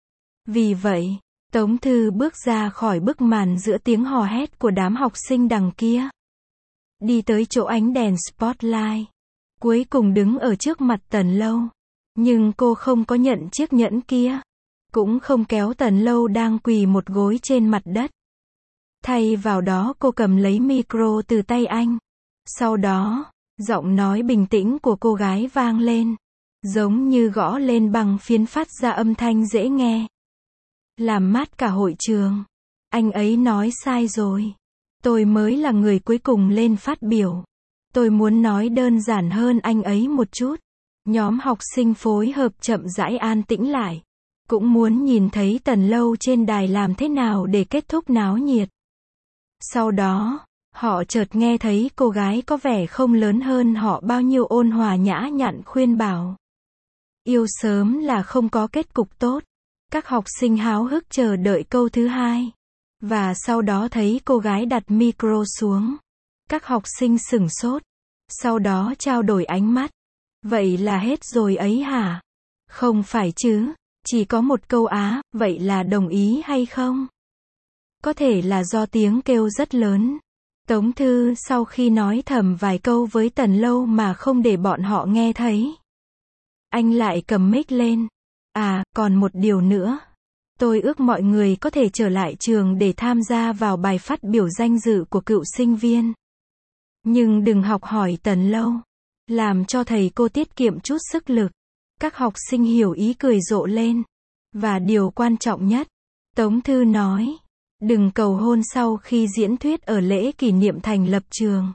Vì vậy, Tống Thư bước ra khỏi bức màn giữa tiếng hò hét của đám học sinh đằng kia. Đi tới chỗ ánh đèn spotlight. Cuối cùng đứng ở trước mặt Tần Lâu. Nhưng cô không có nhận chiếc nhẫn kia. Cũng không kéo Tần Lâu đang quỳ một gối trên mặt đất. Thay vào đó cô cầm lấy micro từ tay anh. Sau đó, giọng nói bình tĩnh của cô gái vang lên. Giống như gõ lên bằng phiến phát ra âm thanh dễ nghe. Làm mát cả hội trường. Anh ấy nói sai rồi. Tôi mới là người cuối cùng lên phát biểu. Tôi muốn nói đơn giản hơn anh ấy một chút. Nhóm học sinh phối hợp chậm rãi an tĩnh lại. Cũng muốn nhìn thấy Tần Lâu trên đài làm thế nào để kết thúc náo nhiệt. Sau đó, họ chợt nghe thấy cô gái có vẻ không lớn hơn họ bao nhiêu ôn hòa nhã nhặn khuyên bảo. Yêu sớm là không có kết cục tốt. Các học sinh háo hức chờ đợi câu thứ hai. Và sau đó thấy cô gái đặt micro xuống. Các học sinh sửng sốt. Sau đó trao đổi ánh mắt. Vậy là hết rồi ấy hả? Không phải chứ. Chỉ có một câu á, vậy là đồng ý hay không? Có thể là do tiếng kêu rất lớn. Tống Thư sau khi nói thầm vài câu với Tần Lâu mà không để bọn họ nghe thấy. Anh lại cầm mic lên. À, còn một điều nữa. Tôi ước mọi người có thể trở lại trường để tham gia vào bài phát biểu danh dự của cựu sinh viên. Nhưng đừng học hỏi Tần Lâu. Làm cho thầy cô tiết kiệm chút sức lực. Các học sinh hiểu ý cười rộ lên. Và điều quan trọng nhất, Tống Thư nói, đừng cầu hôn sau khi diễn thuyết ở lễ kỷ niệm thành lập trường.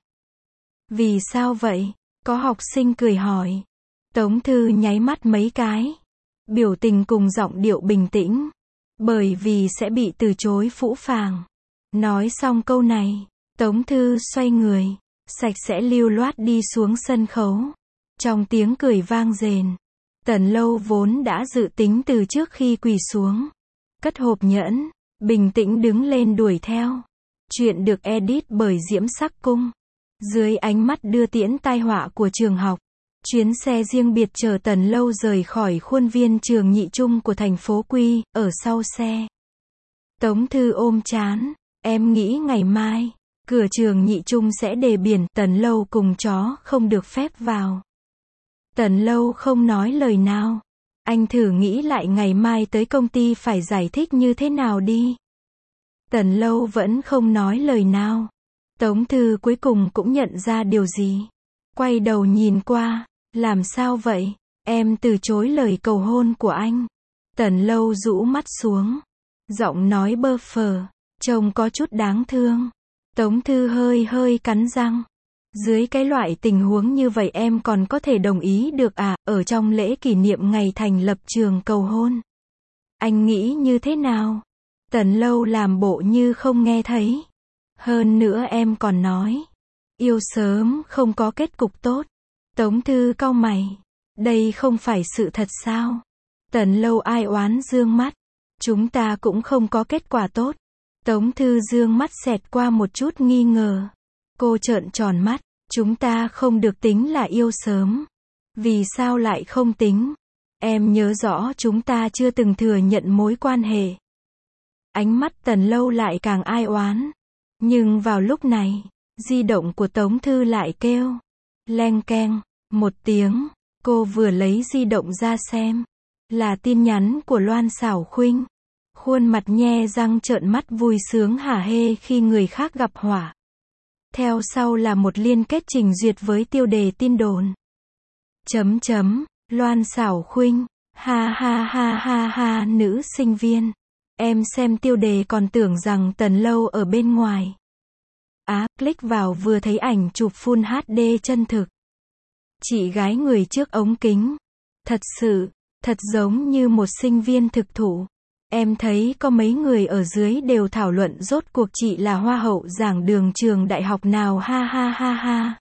Vì sao vậy? Có học sinh cười hỏi. Tống Thư nháy mắt mấy cái. Biểu tình cùng giọng điệu bình tĩnh. Bởi vì sẽ bị từ chối phũ phàng. Nói xong câu này, Tống Thư xoay người, sạch sẽ lưu loát đi xuống sân khấu. Trong tiếng cười vang rền. Tần Lâu vốn đã dự tính từ trước khi quỳ xuống. Cất hộp nhẫn, bình tĩnh đứng lên đuổi theo. Chuyện được edit bởi Diễm Sắc Cung. Dưới ánh mắt đưa tiễn tai họa của trường học. Chuyến xe riêng biệt chở Tần Lâu rời khỏi khuôn viên trường nhị trung của thành phố Quy, ở sau xe. Tống Thư ôm trán, em nghĩ ngày mai, cửa trường nhị trung sẽ đề biển Tần Lâu cùng chó không được phép vào. Tần Lâu không nói lời nào. Anh thử nghĩ lại ngày mai tới công ty phải giải thích như thế nào đi. Tần Lâu vẫn không nói lời nào. Tống Thư cuối cùng cũng nhận ra điều gì. Quay đầu nhìn qua. Làm sao vậy? Em từ chối lời cầu hôn của anh. Tần Lâu rũ mắt xuống. Giọng nói bơ phờ. Trông có chút đáng thương. Tống Thư hơi cắn răng. Dưới cái loại tình huống như vậy em còn có thể đồng ý được à, ở trong lễ kỷ niệm ngày thành lập trường cầu hôn. Anh nghĩ như thế nào? Tần Lâu làm bộ như không nghe thấy. Hơn nữa em còn nói. Yêu sớm không có kết cục tốt. Tống Thư cau mày. Đây không phải sự thật sao? Tần Lâu ai oán dương mắt. Chúng ta cũng không có kết quả tốt. Tống Thư dương mắt xẹt qua một chút nghi ngờ. Cô trợn tròn mắt. Chúng ta không được tính là yêu sớm. Vì sao lại không tính? Em nhớ rõ chúng ta chưa từng thừa nhận mối quan hệ. Ánh mắt Tần Lâu lại càng ai oán. Nhưng vào lúc này, di động của Tống Thư lại kêu. Leng keng, một tiếng. Cô vừa lấy di động ra xem. Là tin nhắn của Loan Xảo Khuynh. Khuôn mặt nhe răng trợn mắt vui sướng hả hê khi người khác gặp họa. Theo sau là một liên kết trình duyệt với tiêu đề tin đồn. Loan Xảo Khuynh. Ha ha ha ha ha, nữ sinh viên. Em xem tiêu đề còn tưởng rằng Tần Lâu ở bên ngoài. Click vào vừa thấy ảnh chụp Full HD chân thực. Chị gái người trước ống kính. Thật giống như một sinh viên thực thụ. Em thấy có mấy người ở dưới đều thảo luận rốt cuộc chị là hoa hậu giảng đường trường đại học nào ha ha ha ha.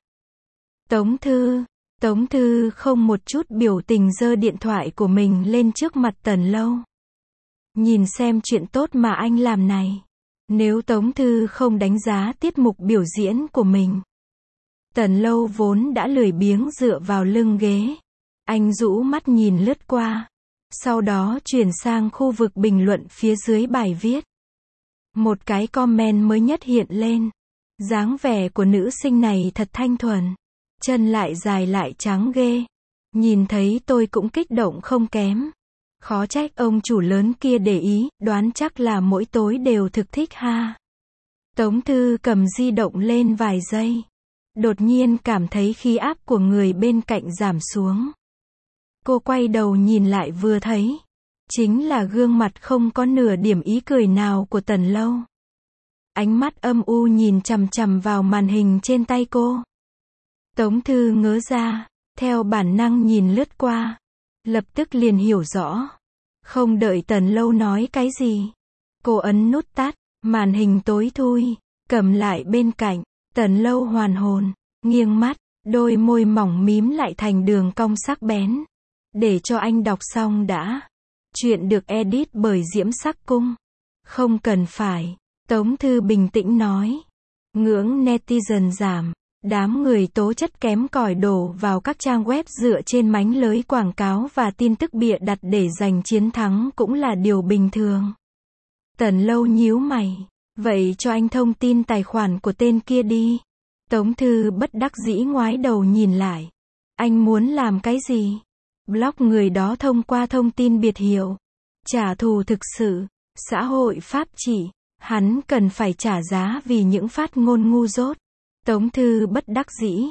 Tống Thư không một chút biểu tình giơ điện thoại của mình lên trước mặt Tần Lâu. Nhìn xem chuyện tốt mà anh làm này. Nếu Tống Thư không đánh giá tiết mục biểu diễn của mình. Tần Lâu vốn đã lười biếng dựa vào lưng ghế. Anh rũ mắt nhìn lướt qua. Sau đó chuyển sang khu vực bình luận phía dưới bài viết. Một cái comment mới nhất hiện lên. Dáng vẻ của nữ sinh này thật thanh thuần. Chân lại dài lại trắng ghê. Nhìn thấy tôi cũng kích động không kém. Khó trách ông chủ lớn kia để ý, đoán chắc là mỗi tối đều thực thích ha. Tống Thư cầm di động lên vài giây. Đột nhiên cảm thấy khí áp của người bên cạnh giảm xuống. Cô quay đầu nhìn lại vừa thấy. Chính là gương mặt không có nửa điểm ý cười nào của Tần Lâu. Ánh mắt âm u nhìn chằm chằm vào màn hình trên tay cô. Tống Thư ngớ ra, theo bản năng nhìn lướt qua. Lập tức liền hiểu rõ. Không đợi Tần Lâu nói cái gì. Cô ấn nút tắt, màn hình tối thui, cầm lại bên cạnh. Tần Lâu hoàn hồn, nghiêng mắt, đôi môi mỏng mím lại thành đường cong sắc bén. Để cho anh đọc xong đã. Chuyện được edit bởi Diễm Sắc Cung. Không cần phải. Tống Thư bình tĩnh nói. Ngưỡng netizen giảm. Đám người tố chất kém cỏi đổ vào các trang web dựa trên mánh lới quảng cáo và tin tức bịa đặt để giành chiến thắng cũng là điều bình thường. Tần Lâu nhíu mày. Vậy cho anh thông tin tài khoản của tên kia đi. Tống Thư bất đắc dĩ ngoái đầu nhìn lại. Anh muốn làm cái gì? Block người đó thông qua thông tin biệt hiệu. Trả thù thực sự. Xã hội pháp trị. Hắn cần phải trả giá vì những phát ngôn ngu dốt. Tống Thư bất đắc dĩ.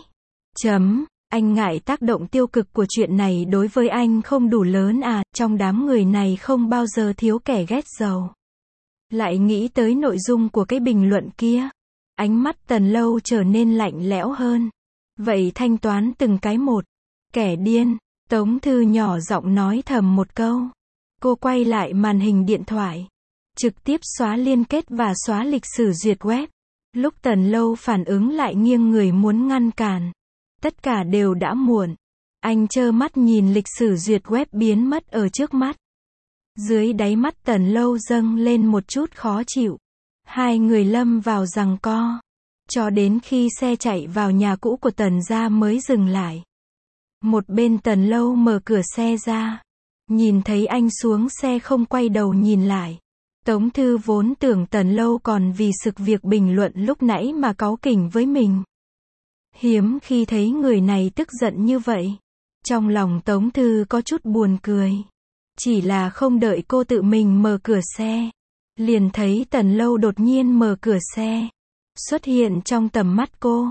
Anh ngại tác động tiêu cực của chuyện này đối với anh không đủ lớn à, trong đám người này không bao giờ thiếu kẻ ghét giàu. Lại nghĩ tới nội dung của cái bình luận kia. Ánh mắt Tần Lâu trở nên lạnh lẽo hơn. Vậy thanh toán từng cái một. Kẻ điên. Tống Thư nhỏ giọng nói thầm một câu. Cô quay lại màn hình điện thoại. Trực tiếp xóa liên kết và xóa lịch sử duyệt web. Lúc Tần Lâu phản ứng lại nghiêng người muốn ngăn cản. Tất cả đều đã muộn. Anh trơ mắt nhìn lịch sử duyệt web biến mất ở trước mắt. Dưới đáy mắt Tần Lâu dâng lên một chút khó chịu. Hai người lâm vào giằng co. Cho đến khi xe chạy vào nhà cũ của Tần gia mới dừng lại. Một bên Tần Lâu mở cửa xe ra. Nhìn thấy anh xuống xe không quay đầu nhìn lại. Tống Thư vốn tưởng Tần Lâu còn vì sự việc bình luận lúc nãy mà cáu kỉnh với mình. Hiếm khi thấy người này tức giận như vậy. Trong lòng Tống Thư có chút buồn cười. Chỉ là không đợi cô tự mình mở cửa xe. Liền thấy Tần Lâu đột nhiên mở cửa xe. Xuất hiện trong tầm mắt cô.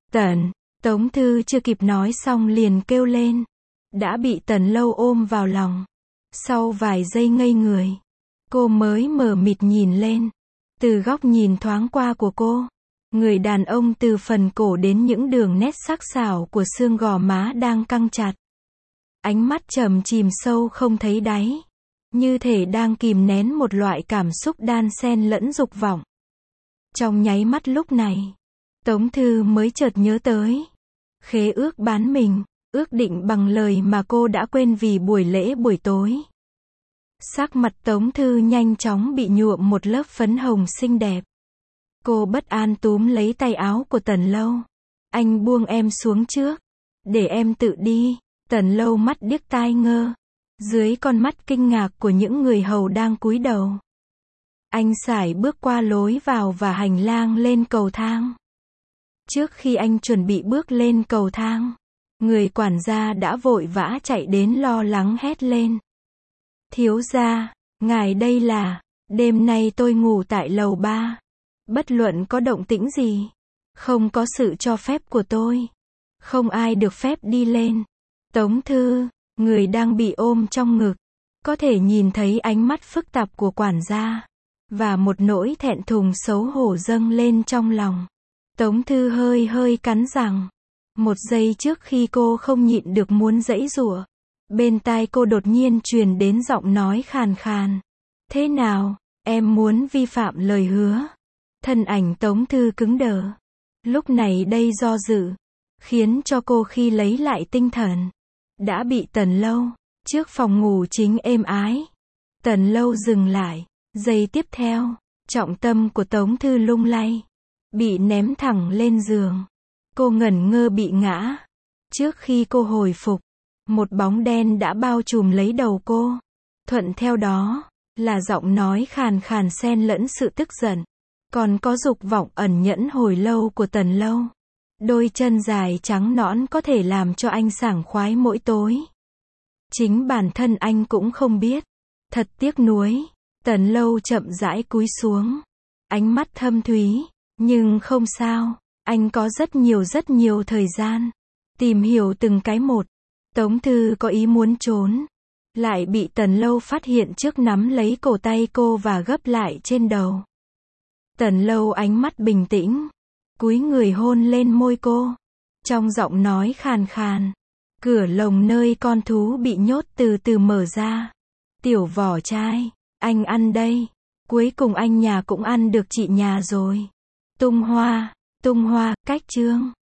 Tống Thư chưa kịp nói xong liền kêu lên. Đã bị Tần Lâu ôm vào lòng. Sau vài giây ngây người. Cô mới mờ mịt nhìn lên. Từ góc nhìn thoáng qua của cô. Người đàn ông từ phần cổ đến những đường nét sắc sảo của xương gò má đang căng chặt. Ánh mắt trầm chìm sâu không thấy đáy. Như thể đang kìm nén một loại cảm xúc đan xen lẫn dục vọng. Trong nháy mắt lúc này. Tống Thư mới chợt nhớ tới. Khế ước bán mình. Ước định bằng lời mà cô đã quên vì buổi lễ buổi tối. Sắc mặt Tống Thư nhanh chóng bị nhuộm một lớp phấn hồng xinh đẹp. Cô bất an túm lấy tay áo của Tần Lâu. Anh buông em xuống trước. Để em tự đi. Tần Lâu mắt điếc tai ngơ. Dưới con mắt kinh ngạc của những người hầu đang cúi đầu. Anh sải bước qua lối vào và hành lang lên cầu thang. Trước khi anh chuẩn bị bước lên cầu thang. Người quản gia đã vội vã chạy đến lo lắng hét lên. Thiếu gia, ngài đây là, đêm nay tôi ngủ tại lầu 3. Bất luận có động tĩnh gì, không có sự cho phép của tôi. Không ai được phép đi lên. Tống Thư, người đang bị ôm trong ngực, có thể nhìn thấy ánh mắt phức tạp của quản gia. Và một nỗi thẹn thùng xấu hổ dâng lên trong lòng. Tống Thư hơi cắn răng. Một giây trước khi cô không nhịn được muốn giãy giụa. Bên tai cô đột nhiên truyền đến giọng nói khàn khàn. Thế nào, em muốn vi phạm lời hứa? Thân ảnh Tống Thư cứng đờ. Lúc này đây do dự. Khiến cho cô khi lấy lại tinh thần. Đã bị Tần Lâu. Trước phòng ngủ chính êm ái. Tần Lâu dừng lại. Giây tiếp theo. Trọng tâm của Tống Thư lung lay. Bị ném thẳng lên giường. Cô ngẩn ngơ bị ngã. Trước khi cô hồi phục. Một bóng đen đã bao trùm lấy đầu cô. Thuận theo đó, là giọng nói khàn khàn xen lẫn sự tức giận. Còn có dục vọng ẩn nhẫn hồi lâu của Tần Lâu. Đôi chân dài trắng nõn có thể làm cho anh sảng khoái mỗi tối. Chính bản thân anh cũng không biết. Thật tiếc nuối. Tần Lâu chậm rãi cúi xuống. Ánh mắt thâm thúy. Nhưng không sao. Anh có rất nhiều thời gian. Tìm hiểu từng cái một. Tống Thư có ý muốn trốn. Lại bị Tần Lâu phát hiện trước nắm lấy cổ tay cô và gấp lại trên đầu. Tần Lâu ánh mắt bình tĩnh, cúi người hôn lên môi cô. Trong giọng nói khàn khàn, cửa lồng nơi con thú bị nhốt từ từ mở ra. Tiểu vỏ trai, anh ăn đây. Cuối cùng anh nhà cũng ăn được chị nhà rồi. Tung hoa, cách chương.